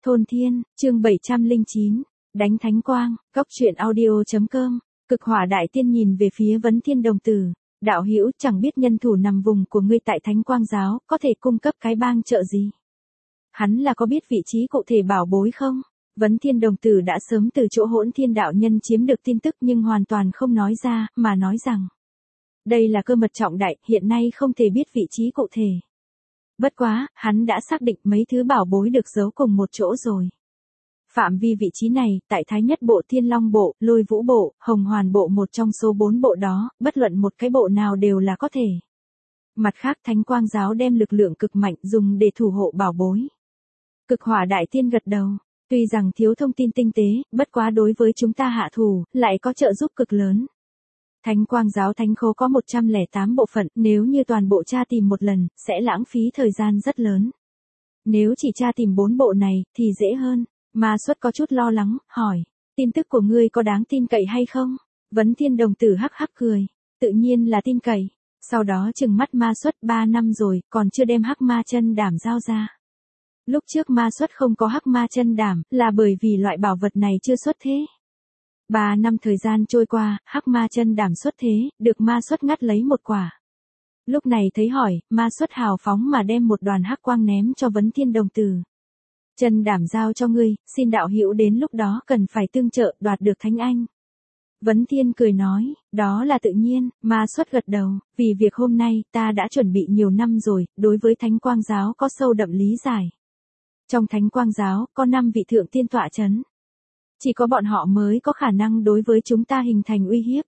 Thôn Thiên, chương 709, đánh thánh quang, góc truyện audio.com, cực hỏa đại tiên nhìn về phía Vấn Thiên đồng tử, đạo hữu chẳng biết nhân thủ nằm vùng của ngươi tại thánh quang giáo, có thể cung cấp cái bang trợ gì? Hắn là có biết vị trí cụ thể bảo bối không? Vấn Thiên đồng tử đã sớm từ chỗ Hỗn Thiên đạo nhân chiếm được tin tức nhưng hoàn toàn không nói ra, mà nói rằng đây là cơ mật trọng đại, hiện nay không thể biết vị trí cụ thể. Bất quá, hắn đã xác định mấy thứ bảo bối được giấu cùng một chỗ rồi. Phạm vi vị trí này, tại Thái Nhất Bộ, Thiên Long Bộ, Lôi Vũ Bộ, Hồng Hoàn Bộ, một trong số 4 bộ đó, bất luận một cái bộ nào đều là có thể. Mặt khác, Thánh Quang Giáo đem lực lượng cực mạnh dùng để thủ hộ bảo bối. Cực hỏa đại tiên gật đầu, tuy rằng thiếu thông tin tinh tế, bất quá đối với chúng ta hạ thủ, lại có trợ giúp cực lớn. Thánh Quang Giáo Thánh Khố có 108 bộ phận, nếu như toàn bộ tra tìm một lần, sẽ lãng phí thời gian rất lớn. Nếu chỉ tra tìm 4 bộ này, thì dễ hơn. Ma Xuất có chút lo lắng, hỏi, tin tức của ngươi có đáng tin cậy hay không? Vấn Thiên đồng tử hắc hắc cười, tự nhiên là tin cậy. Sau đó trừng mắt Ma Xuất, 3 năm rồi, còn chưa đem Hắc Ma Chân Đảm giao ra. Lúc trước Ma Xuất không có Hắc Ma Chân Đảm, là bởi vì loại bảo vật này chưa xuất thế. 3 năm thời gian trôi qua, Hắc Ma Chân Đảm xuất thế, được Ma Xuất ngắt lấy một quả. Lúc này thấy hỏi, Ma Xuất hào phóng mà đem một đoàn hắc quang ném cho Vấn Thiên đồng tử. Chân Đảm giao cho ngươi, xin đạo hữu đến lúc đó cần phải tương trợ đoạt được Thánh Anh. Vấn Thiên cười nói, đó là tự nhiên. Ma Xuất gật đầu, vì việc hôm nay ta đã chuẩn bị nhiều năm rồi, đối với Thánh Quang Giáo có sâu đậm lý giải. Trong Thánh Quang Giáo có 5 vị thượng tiên tọa chấn. Chỉ có bọn họ mới có khả năng đối với chúng ta hình thành uy hiếp.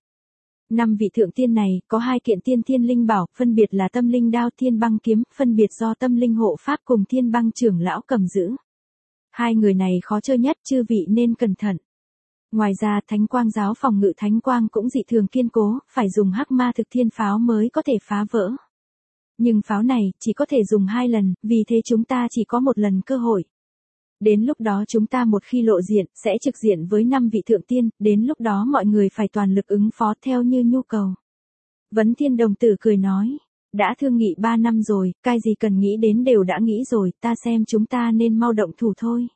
5 vị thượng tiên này có 2 kiện tiên thiên linh bảo, phân biệt là Tâm Linh Đao, Thiên Băng Kiếm, phân biệt do Tâm Linh Hộ Pháp cùng Thiên Băng trưởng lão cầm giữ. 2 người này khó chơi nhất, chư vị nên cẩn thận. Ngoài ra, Thánh Quang Giáo phòng ngự thánh quang cũng dị thường kiên cố, phải dùng Hắc Ma Thực Thiên pháo mới có thể phá vỡ. Nhưng pháo này chỉ có thể dùng 2 lần, vì thế chúng ta chỉ có 1 lần cơ hội. Đến lúc đó chúng ta một khi lộ diện, sẽ trực diện với 5 vị thượng tiên, đến lúc đó mọi người phải toàn lực ứng phó theo như nhu cầu. Vấn Thiên đồng tử cười nói, đã thương nghị 3 năm rồi, cái gì cần nghĩ đến đều đã nghĩ rồi, ta xem chúng ta nên mau động thủ thôi.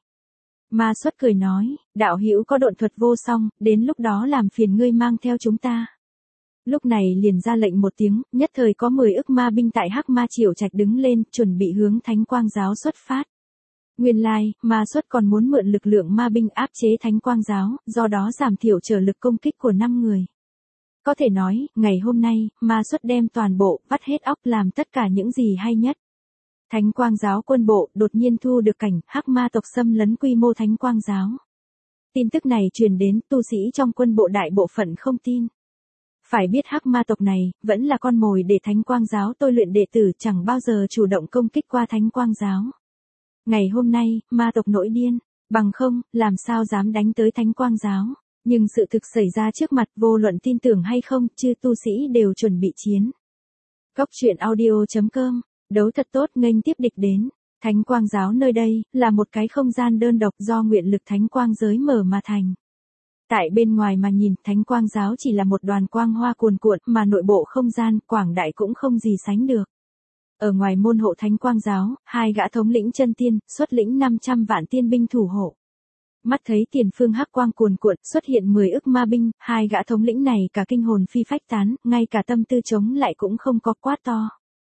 Ma Xuất cười nói, đạo hữu có độn thuật vô song, đến lúc đó làm phiền ngươi mang theo chúng ta. Lúc này liền ra lệnh một tiếng, nhất thời có 10 ức ma binh tại Hắc Ma Triều Trạch đứng lên, chuẩn bị hướng Thánh Quang Giáo xuất phát. Nguyên lai, Ma Xuất còn muốn mượn lực lượng ma binh áp chế Thánh Quang Giáo, do đó giảm thiểu trở lực công kích của 5 người. Có thể nói, ngày hôm nay, Ma Xuất đem toàn bộ, vắt hết óc làm tất cả những gì hay nhất. Thánh Quang Giáo quân bộ đột nhiên thu được cảnh Hắc Ma tộc xâm lấn quy mô Thánh Quang Giáo. Tin tức này truyền đến, tu sĩ trong quân bộ đại bộ phận không tin. Phải biết Hắc Ma tộc này, vẫn là con mồi để Thánh Quang Giáo tôi luyện đệ tử, chẳng bao giờ chủ động công kích qua Thánh Quang Giáo. Ngày hôm nay, ma tộc nổi điên, bằng không, làm sao dám đánh tới Thánh Quang Giáo. Nhưng sự thực xảy ra trước mặt, vô luận tin tưởng hay không, chư tu sĩ đều chuẩn bị chiến. Góc truyện audio.com, đấu thật tốt, nghênh tiếp địch đến. Thánh Quang Giáo nơi đây, là một cái không gian đơn độc do nguyện lực Thánh Quang giới mở mà thành. Tại bên ngoài mà nhìn, Thánh Quang Giáo chỉ là một đoàn quang hoa cuồn cuộn, mà nội bộ không gian, quảng đại cũng không gì sánh được. Ở ngoài môn hộ Thánh Quang Giáo, 2 gã thống lĩnh chân tiên, xuất lĩnh 500 vạn tiên binh thủ hộ. Mắt thấy tiền phương hắc quang cuồn cuộn, xuất hiện 10 ức ma binh, 2 gã thống lĩnh này cả kinh hồn phi phách tán, ngay cả tâm tư chống lại cũng không có, quát to.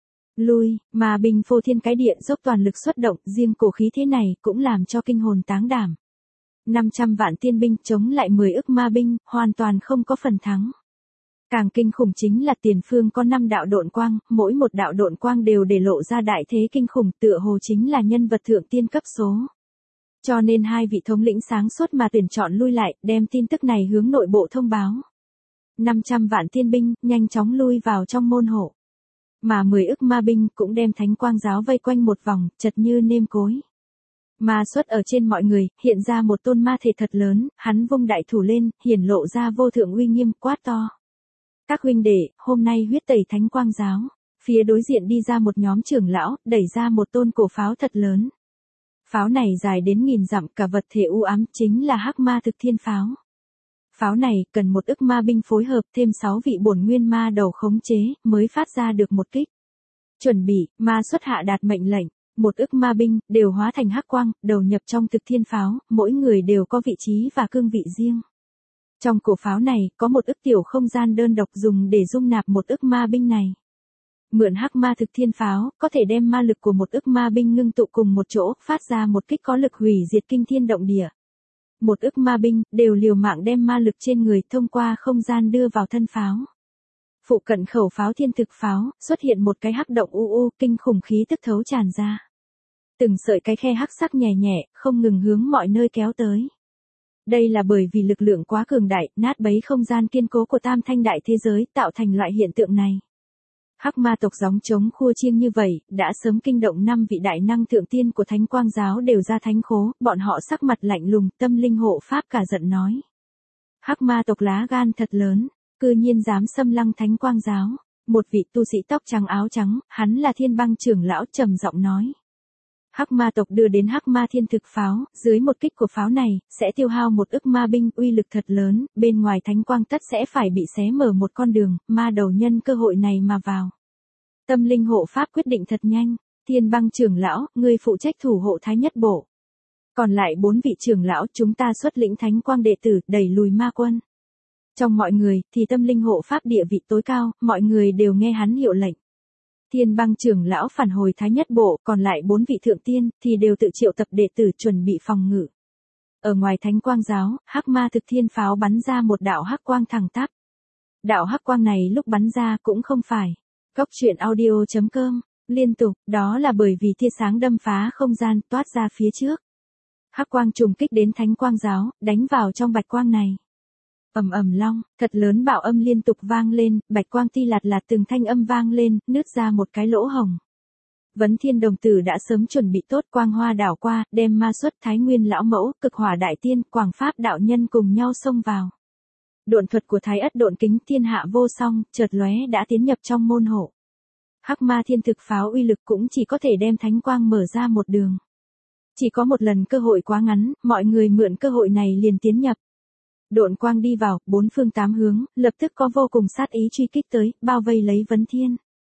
Lui, ma binh phô thiên cái địa dốc toàn lực xuất động, riêng cổ khí thế này cũng làm cho kinh hồn táng đảm. 500 vạn tiên binh chống lại 10 ức ma binh, hoàn toàn không có phần thắng. Càng kinh khủng chính là tiền phương có 5 đạo độn quang, mỗi một đạo độn quang đều để lộ ra đại thế kinh khủng, tựa hồ chính là nhân vật thượng tiên cấp số. Cho nên 2 vị thống lĩnh sáng suốt mà tuyển chọn lui lại, đem tin tức này hướng nội bộ thông báo. 500 vạn tiên binh, nhanh chóng lui vào trong môn hộ. Mà 10 ức ma binh cũng đem Thánh Quang Giáo vây quanh một vòng, chật như nêm cối. Ma Xuất ở trên mọi người, hiện ra một tôn ma thể thật lớn, hắn vung đại thủ lên, hiển lộ ra vô thượng uy nghiêm, quát to. Các huynh đệ, hôm nay huyết tẩy Thánh Quang Giáo. Phía đối diện đi ra một nhóm trưởng lão, đẩy ra một tôn cổ pháo thật lớn. Pháo này dài đến 1000 dặm, cả vật thể u ám, chính là Hắc Ma Thực Thiên pháo. Pháo này cần 1 ức ma binh phối hợp thêm 6 vị bổn nguyên ma đầu khống chế, mới phát ra được một kích. Chuẩn bị, Ma Xuất hạ đạt mệnh lệnh. 1 ức ma binh, đều hóa thành hắc quang, đầu nhập trong thực thiên pháo, mỗi người đều có vị trí và cương vị riêng. Trong cổ pháo này, có 1 ức tiểu không gian đơn độc dùng để dung nạp 1 ức ma binh này. Mượn hắc ma thực thiên pháo, có thể đem ma lực của 1 ức ma binh ngưng tụ cùng một chỗ, phát ra một kích có lực hủy diệt kinh thiên động địa. 1 ức ma binh, đều liều mạng đem ma lực trên người thông qua không gian đưa vào thân pháo. Phụ cận khẩu pháo thiên thực pháo, xuất hiện một cái hắc động kinh khủng khí tức thấu tràn ra. Từng sợi cái khe hắc sắc nhẹ nhẹ, không ngừng hướng mọi nơi kéo tới. Đây là bởi vì lực lượng quá cường đại, nát bấy không gian kiên cố của tam thanh đại thế giới tạo thành loại hiện tượng này. Hắc ma tộc gióng trống khua chiêng như vậy, đã sớm kinh động 5 vị đại năng thượng tiên của Thánh Quang giáo đều ra thánh khố, bọn họ sắc mặt lạnh lùng, tâm linh hộ pháp cả giận nói. Hắc ma tộc lá gan thật lớn, cư nhiên dám xâm lăng Thánh Quang giáo. Một vị tu sĩ tóc trắng áo trắng, hắn là Thiên Băng trưởng lão trầm giọng nói. Hắc ma tộc đưa đến hắc ma thiên thực pháo, dưới một kích của pháo này, sẽ tiêu hao 1 ức ma binh, uy lực thật lớn, bên ngoài thánh quang tất sẽ phải bị xé mở một con đường, ma đầu nhân cơ hội này mà vào. Tâm linh hộ pháp quyết định thật nhanh, Thiên Băng trưởng lão, ngươi phụ trách thủ hộ Thái Nhất Bộ. Còn lại 4 vị trưởng lão chúng ta xuất lĩnh thánh quang đệ tử, đẩy lùi ma quân. Trong mọi người, thì tâm linh hộ pháp địa vị tối cao, mọi người đều nghe hắn hiệu lệnh. Thiên Băng trưởng lão phản hồi Thái Nhất Bộ, còn lại 4 vị thượng tiên, thì đều tự triệu tập đệ tử chuẩn bị phòng ngự. Ở ngoài Thánh Quang giáo, hắc ma thực thiên pháo bắn ra một đạo hắc quang thẳng tắp. Đạo hắc quang này lúc bắn ra cũng không phải. Cốc truyện audio.com, liên tục, đó là bởi vì tia sáng đâm phá không gian, toát ra phía trước. Hắc quang trùng kích đến Thánh Quang giáo, đánh vào trong bạch quang này. Ầm ầm long, thật lớn bạo âm liên tục vang lên, bạch quang ti lạt lạt từng thanh âm vang lên, nứt ra một cái lỗ hồng. Vấn Thiên đồng tử đã sớm chuẩn bị tốt, quang hoa đảo qua, đem ma xuất Thái Nguyên lão mẫu, Cực Hỏa đại tiên, Quảng Pháp đạo nhân cùng nhau xông vào. Độn thuật của Thái Ất độn kính thiên hạ vô song, chợt lóe đã tiến nhập trong môn hộ. Hắc ma thiên thực pháo uy lực cũng chỉ có thể đem thánh quang mở ra một đường. Chỉ có một lần cơ hội quá ngắn, mọi người mượn cơ hội này liền tiến nhập. Độn quang đi vào, 4 phương 8 hướng, lập tức có vô cùng sát ý truy kích tới, bao vây lấy Vấn Thiên.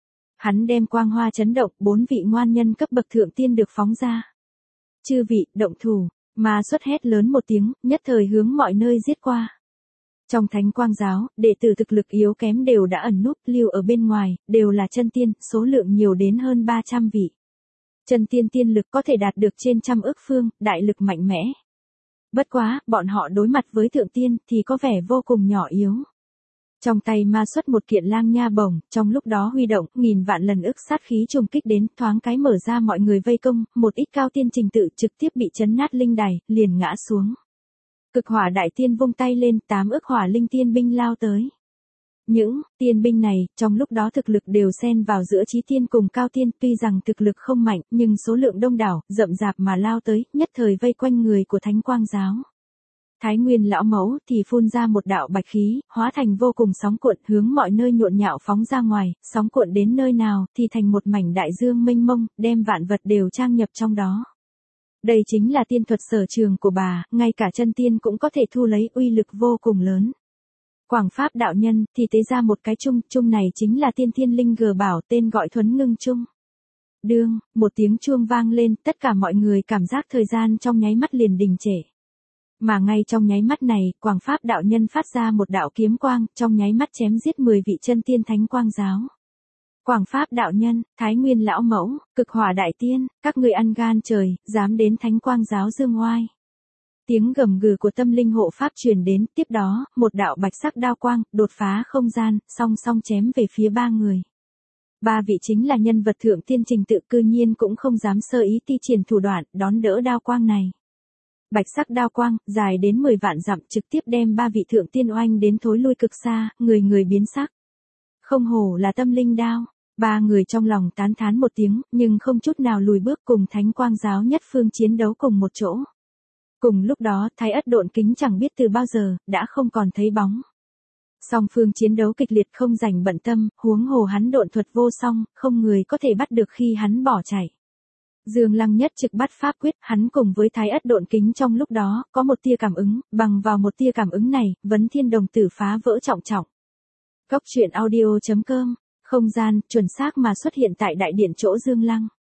Hắn đem quang hoa chấn động, 4 vị ngoan nhân cấp bậc thượng tiên được phóng ra. Chư vị, động thủ, ma xuất hét lớn một tiếng, nhất thời hướng mọi nơi giết qua. Trong Thánh Quang giáo, đệ tử thực lực yếu kém đều đã ẩn núp lưu ở bên ngoài, đều là chân tiên, số lượng nhiều đến hơn 300 vị. Chân tiên tiên lực có thể đạt được trên 100 ức phương, đại lực mạnh mẽ. Bất quá, bọn họ đối mặt với thượng tiên thì có vẻ vô cùng nhỏ yếu. Trong tay ma xuất một kiện lang nha bổng, trong lúc đó huy động, 1000 vạn lần ức sát khí trùng kích đến, thoáng cái mở ra mọi người vây công, một ít cao tiên trình tự trực tiếp bị chấn nát linh đài, liền ngã xuống. Cực Hỏa đại tiên vung tay lên, 8 ức hỏa linh tiên binh lao tới. Những tiên binh này, trong lúc đó thực lực đều xen vào giữa chí tiên cùng cao tiên, tuy rằng thực lực không mạnh, nhưng số lượng đông đảo, rậm rạp mà lao tới, nhất thời vây quanh người của Thánh Quang giáo. Thái Nguyên lão mẫu thì phun ra một đạo bạch khí, hóa thành vô cùng sóng cuộn, hướng mọi nơi nhộn nhạo phóng ra ngoài, sóng cuộn đến nơi nào thì thành một mảnh đại dương mênh mông, đem vạn vật đều trang nhập trong đó. Đây chính là tiên thuật sở trường của bà, ngay cả chân tiên cũng có thể thu lấy, uy lực vô cùng lớn. Quảng Pháp đạo nhân thì tế ra một cái chung này chính là tiên thiên linh gờ bảo, tên gọi Thuấn Ngưng Chung. Đương, một tiếng chuông vang lên, tất cả mọi người cảm giác thời gian trong nháy mắt liền đình trệ. Mà ngay trong nháy mắt này, Quảng Pháp đạo nhân phát ra một đạo kiếm quang, trong nháy mắt chém giết 10 vị chân tiên Thánh Quang giáo. Quảng Pháp đạo nhân, Thái Nguyên lão mẫu, Cực Hỏa đại tiên, các ngươi ăn gan trời, dám đến Thánh Quang giáo dương oai. Tiếng gầm gừ của tâm linh hộ pháp truyền đến, tiếp đó, một đạo bạch sắc đao quang, đột phá không gian, song song chém về phía 3 người. 3 vị chính là nhân vật thượng tiên trình tự, cư nhiên cũng không dám sơ ý thi triển thủ đoạn, đón đỡ đao quang này. Bạch sắc đao quang, dài đến 10 vạn dặm, trực tiếp đem 3 vị thượng tiên oanh đến thối lui cực xa, người người biến sắc. Không hổ là tâm linh đao. 3 người trong lòng tán thán một tiếng, nhưng không chút nào lùi bước, cùng Thánh Quang giáo nhất phương chiến đấu cùng một chỗ. Cùng lúc đó, Thái Ất độn kính chẳng biết từ bao giờ, đã không còn thấy bóng. Song phương chiến đấu kịch liệt không rảnh bận tâm, huống hồ hắn độn thuật vô song, không người có thể bắt được khi hắn bỏ chạy. Dương Lăng nhất trực bắt pháp quyết, hắn cùng với Thái Ất độn kính trong lúc đó, có một tia cảm ứng, bằng vào một tia cảm ứng này, Vấn Thiên đồng tử phá vỡ trọng trọng. Cốc truyện audio.com, không gian, chuẩn xác mà xuất hiện tại đại điện chỗ Dương Lăng.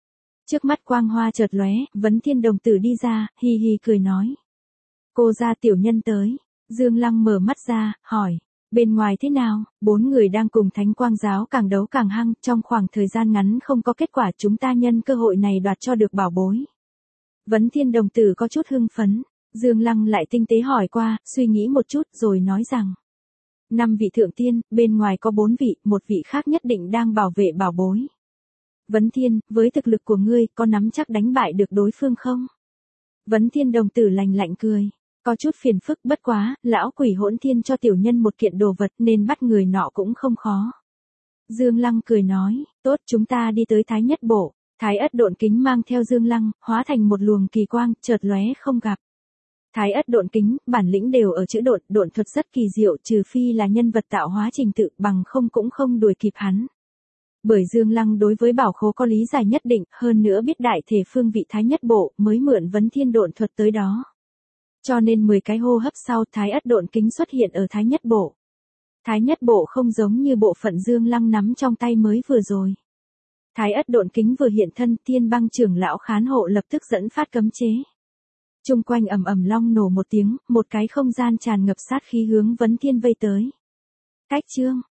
Trước mắt quang hoa chợt lóe, Vấn Thiên đồng tử đi ra, hi hi cười nói. Cô gia tiểu nhân tới. Dương Lăng mở mắt ra, hỏi. Bên ngoài thế nào? 4 người đang cùng Thánh Quang giáo càng đấu càng hăng, trong khoảng thời gian ngắn không có kết quả, chúng ta nhân cơ hội này đoạt cho được bảo bối. Vấn Thiên đồng tử có chút hưng phấn. Dương Lăng lại tinh tế hỏi qua, suy nghĩ một chút rồi nói rằng. 5 vị thượng tiên, bên ngoài có 4 vị, một vị khác nhất định đang bảo vệ bảo bối. Vấn Thiên, với thực lực của ngươi, có nắm chắc đánh bại được đối phương không? Vấn Thiên đồng tử lạnh lạnh cười. Có chút phiền phức, bất quá, lão quỷ hỗn thiên cho tiểu nhân một kiện đồ vật nên bắt người nọ cũng không khó. Dương Lăng cười nói, tốt, chúng ta đi tới Thái Nhất Bộ. Thái Ất Độn Kính mang theo Dương Lăng, hóa thành một luồng kỳ quang, chợt lóe không gặp. Thái Ất Độn Kính, bản lĩnh đều ở chữ độn, độn thuật rất kỳ diệu, trừ phi là nhân vật tạo hóa trình tự, bằng không cũng không đuổi kịp hắn. Bởi Dương Lăng đối với bảo khố có lý giải nhất định, hơn nữa biết đại thể phương vị Thái Nhất Bộ, mới mượn Vấn Thiên độn thuật tới đó. Cho nên 10 cái hô hấp sau, Thái Ất Độn Kính xuất hiện ở Thái Nhất Bộ. Thái Nhất Bộ không giống như bộ phận Dương Lăng nắm trong tay mới vừa rồi. Thái Ất Độn Kính vừa hiện thân, Thiên Băng trưởng lão Khán Hộ lập tức dẫn phát cấm chế. Chung quanh ầm ầm long nổ một tiếng, một cái không gian tràn ngập sát khí hướng Vấn Thiên vây tới. Cách chương